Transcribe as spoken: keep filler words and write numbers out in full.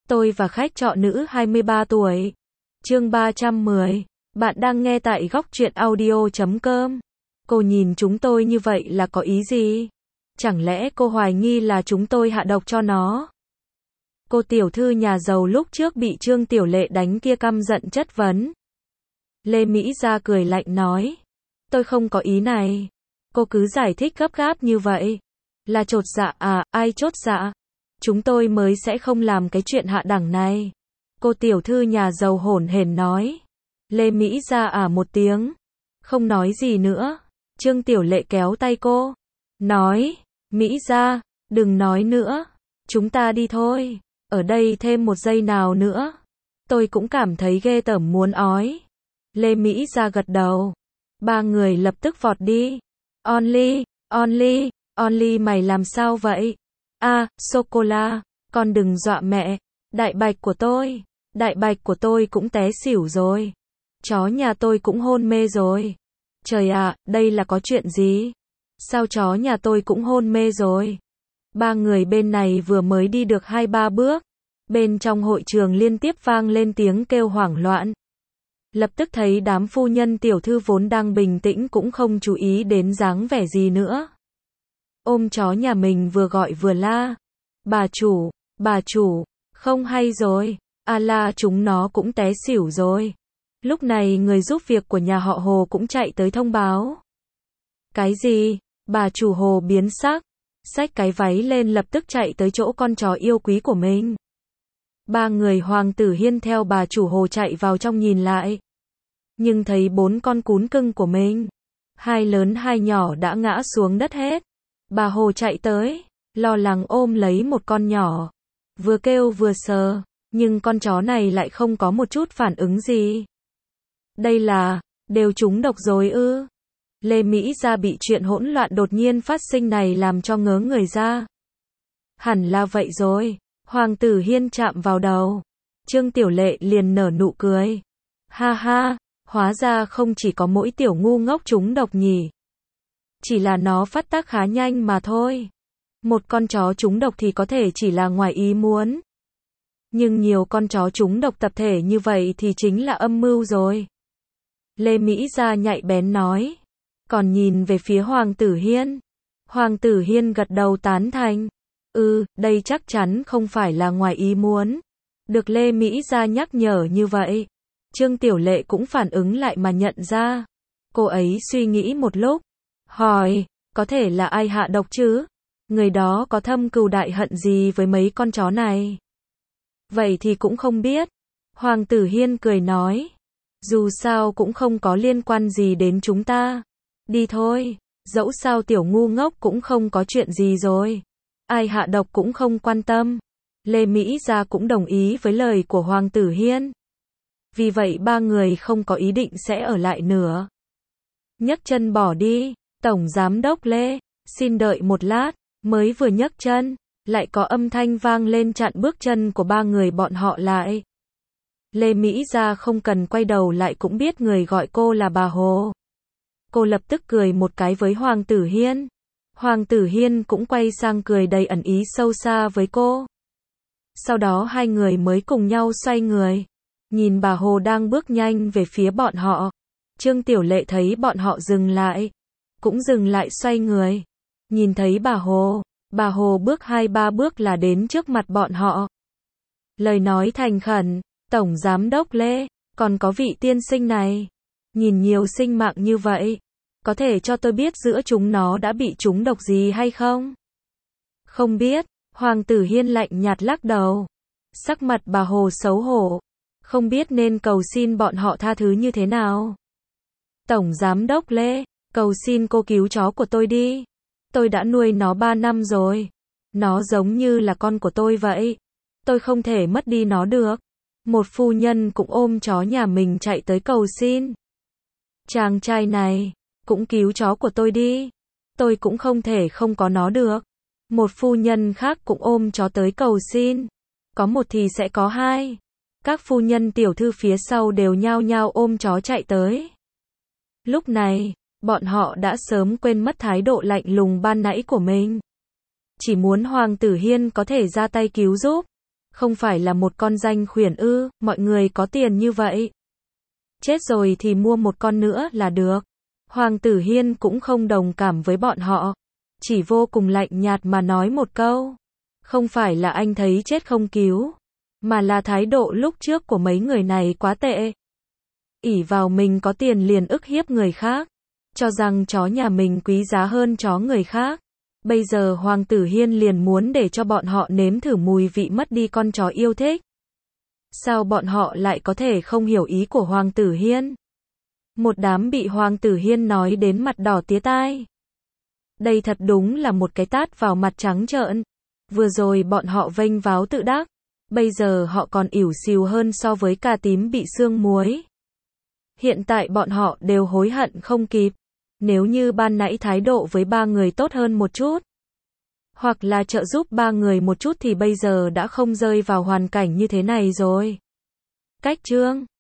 Tôi và khách trọ nữ hai mươi ba tuổi. Chương ba trăm mười. Bạn đang nghe tại góc truyện audio chấm com. Cô nhìn chúng tôi như vậy là có ý gì? Chẳng lẽ cô hoài nghi là chúng tôi hạ độc cho nó? Cô tiểu thư nhà giàu lúc trước bị Trương Tiểu Lệ đánh kia căm giận chất vấn. Lê Mỹ Gia cười lạnh nói. Tôi không có ý này. Cô cứ giải thích gấp gáp như vậy. Là chột dạ à, ai chốt dạ? Chúng tôi mới sẽ không làm cái chuyện hạ đẳng này. Cô tiểu thư nhà giàu hổn hển nói. Lê Mỹ Gia à một tiếng. Không nói gì nữa. Trương Tiểu Lệ kéo tay cô. Nói, Mỹ Gia, đừng nói nữa. Chúng ta đi thôi. Ở đây thêm một giây nào nữa. Tôi cũng cảm thấy ghê tởm muốn ói. Lê Mỹ Gia gật đầu. Ba người lập tức vọt đi. Only, Only, Only mày làm sao vậy? À, sô-cô-la, con đừng dọa mẹ. Đại bạch của tôi, đại bạch của tôi cũng té xỉu rồi. Chó nhà tôi cũng hôn mê rồi. Trời ạ, đây là có chuyện gì? Sao chó nhà tôi cũng hôn mê rồi? Ba người bên này vừa mới đi được hai ba bước. Bên trong hội trường liên tiếp vang lên tiếng kêu hoảng loạn. Lập tức thấy đám phu nhân tiểu thư vốn đang bình tĩnh cũng không chú ý đến dáng vẻ gì nữa. Ôm chó nhà mình vừa gọi vừa la. Bà chủ, bà chủ, không hay rồi, a la chúng nó cũng té xỉu rồi. Lúc này người giúp việc của nhà họ Hồ cũng chạy tới thông báo. Cái gì? Bà chủ Hồ biến sắc, xách cái váy lên lập tức chạy tới chỗ con chó yêu quý của mình. Ba người Hoàng Tử Hiên theo bà chủ Hồ chạy vào trong nhìn lại. Nhưng thấy bốn con cún cưng của mình, hai lớn hai nhỏ đã ngã xuống đất hết. Bà Hồ chạy tới, lo lắng ôm lấy một con nhỏ, vừa kêu vừa sờ, nhưng con chó này lại không có một chút phản ứng gì. Đây là, đều trúng độc rồi ư? Lê Mỹ Gia bị chuyện hỗn loạn đột nhiên phát sinh này làm cho ngớ người ra. Hẳn là vậy rồi, Hoàng Tử Hiên chạm vào đầu. Trương Tiểu Lệ liền nở nụ cười. Ha ha, hóa ra không chỉ có mỗi tiểu ngu ngốc trúng độc nhỉ. Chỉ là nó phát tác khá nhanh mà thôi. Một con chó trúng độc thì có thể chỉ là ngoài ý muốn. Nhưng nhiều con chó trúng độc tập thể như vậy thì chính là âm mưu rồi. Lê Mỹ Gia nhạy bén nói. Còn nhìn về phía Hoàng Tử Hiên. Hoàng Tử Hiên gật đầu tán thành. Ừ, đây chắc chắn không phải là ngoài ý muốn. Được Lê Mỹ Gia nhắc nhở như vậy. Trương Tiểu Lệ cũng phản ứng lại mà nhận ra. Cô ấy suy nghĩ một lúc. Hỏi, có thể là ai hạ độc chứ? Người đó có thâm cừu đại hận gì với mấy con chó này? Vậy thì cũng không biết. Hoàng Tử Hiên cười nói. Dù sao cũng không có liên quan gì đến chúng ta. Đi thôi, dẫu sao tiểu ngu ngốc cũng không có chuyện gì rồi. Ai hạ độc cũng không quan tâm. Lê Mỹ Gia cũng đồng ý với lời của Hoàng Tử Hiên. Vì vậy ba người không có ý định sẽ ở lại nữa. Nhấc chân bỏ đi. Tổng Giám đốc Lê, xin đợi một lát. Mới vừa nhấc chân, lại có âm thanh vang lên chặn bước chân của ba người bọn họ lại. Lê Mỹ Gia không cần quay đầu lại cũng biết người gọi cô là bà Hồ. Cô lập tức cười một cái với Hoàng Tử Hiên. Hoàng Tử Hiên cũng quay sang cười đầy ẩn ý sâu xa với cô. Sau đó hai người mới cùng nhau xoay người. Nhìn bà Hồ đang bước nhanh về phía bọn họ. Trương Tiểu Lệ thấy bọn họ dừng lại. Cũng dừng lại xoay người. Nhìn thấy bà Hồ. Bà Hồ bước hai ba bước là đến trước mặt bọn họ. Lời nói thành khẩn. Tổng Giám đốc Lê, còn có vị tiên sinh này. Nhìn nhiều sinh mạng như vậy. Có thể cho tôi biết giữa chúng nó đã bị trúng độc gì hay không? Không biết. Hoàng Tử Hiên lạnh nhạt lắc đầu. Sắc mặt bà Hồ xấu hổ. Không biết nên cầu xin bọn họ tha thứ như thế nào. Tổng Giám đốc Lê, cầu xin cô cứu chó của tôi đi. Tôi đã nuôi nó ba năm rồi. Nó giống như là con của tôi vậy. Tôi không thể mất đi nó được. Một phu nhân cũng ôm chó nhà mình chạy tới cầu xin. Chàng trai này, cũng cứu chó của tôi đi. Tôi cũng không thể không có nó được. Một phu nhân khác cũng ôm chó tới cầu xin. Có một thì sẽ có hai. Các phu nhân tiểu thư phía sau đều nhao nhao ôm chó chạy tới. Lúc này, bọn họ đã sớm quên mất thái độ lạnh lùng ban nãy của mình. Chỉ muốn Hoàng Tử Hiên có thể ra tay cứu giúp. Không phải là một con danh khuyển ư, mọi người có tiền như vậy. Chết rồi thì mua một con nữa là được. Hoàng Tử Hiên cũng không đồng cảm với bọn họ. Chỉ vô cùng lạnh nhạt mà nói một câu. Không phải là anh thấy chết không cứu. Mà là thái độ lúc trước của mấy người này quá tệ. Ỷ vào mình có tiền liền ức hiếp người khác. Cho rằng chó nhà mình quý giá hơn chó người khác. Bây giờ Hoàng Tử Hiên liền muốn để cho bọn họ nếm thử mùi vị mất đi con chó yêu thích. Sao bọn họ lại có thể không hiểu ý của Hoàng Tử Hiên? Một đám bị Hoàng Tử Hiên nói đến mặt đỏ tía tai. Đây thật đúng là một cái tát vào mặt trắng trợn. Vừa rồi bọn họ vênh váo tự đắc. Bây giờ họ còn ỉu xìu hơn so với cà tím bị sương muối. Hiện tại bọn họ đều hối hận không kịp. Nếu như ban nãy thái độ với ba người tốt hơn một chút, hoặc là trợ giúp ba người một chút thì bây giờ đã không rơi vào hoàn cảnh như thế này rồi. Cách chương